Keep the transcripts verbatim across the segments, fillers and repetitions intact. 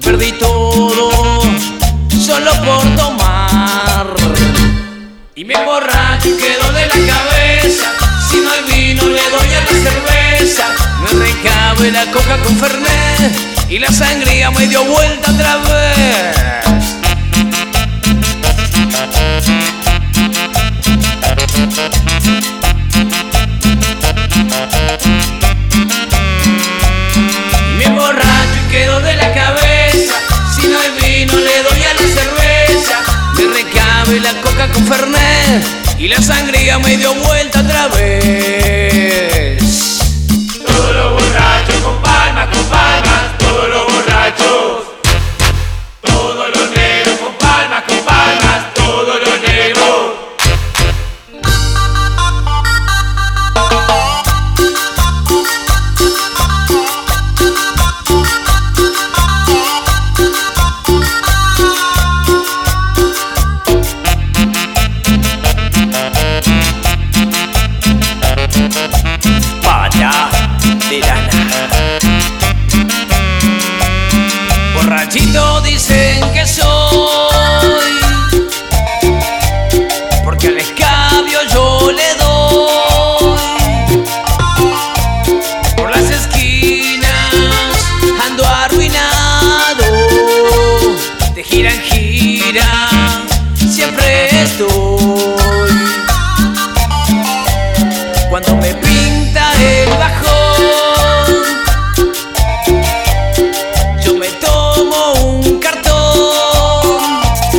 perdí todo solo por tomar. Y me emborracho y quedo de la cabeza. Si no hay vino le doy a la cerveza. Me recabe la coca con Fernet y la sangría me dio vuelta otra vez. Y me emborracho y quedo de la cabeza. Si no hay vino le doy a la cerveza. Me recabe la coca con Fernet y la sangría me dio vuelta otra vez. Todos los borrachos con palmas, con palmas. Todos los borrachos. Todos los negros con palmas, con palmas. Todos los negros. Pata de lana. Borrachito dicen que soy, porque al escabio yo le doy. Por las esquinas ando arruinado, de gira en gira siempre estoy. Cuando me pinta el bajón, yo me tomo un cartón.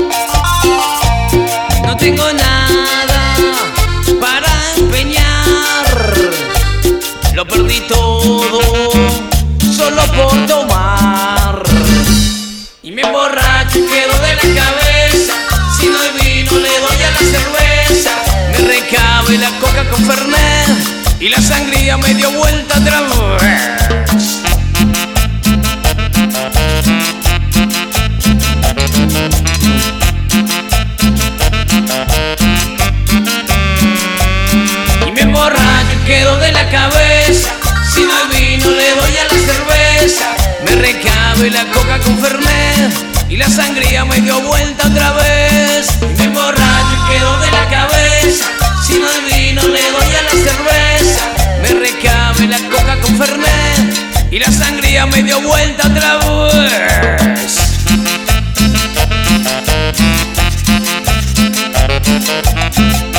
No tengo nada para empeñar, lo perdí todo solo por tomar. Y me emborracho y quedo de la cabeza. Si no hay vino le doy a la cerveza. Me recabe la coca con Fernet y la sangría me dio vuelta otra vez. Y me emborracho y quedo de la cabeza. Si no hay vino le doy a la cerveza. Me recabe la coca con Fernet y la sangría me dio vuelta otra vez. Y me emborracho y quedo de la cabeza. Si no hay vino le doy a la cerveza. Me recabe la coca con Fernet y la sangría me dio vuelta otra vez.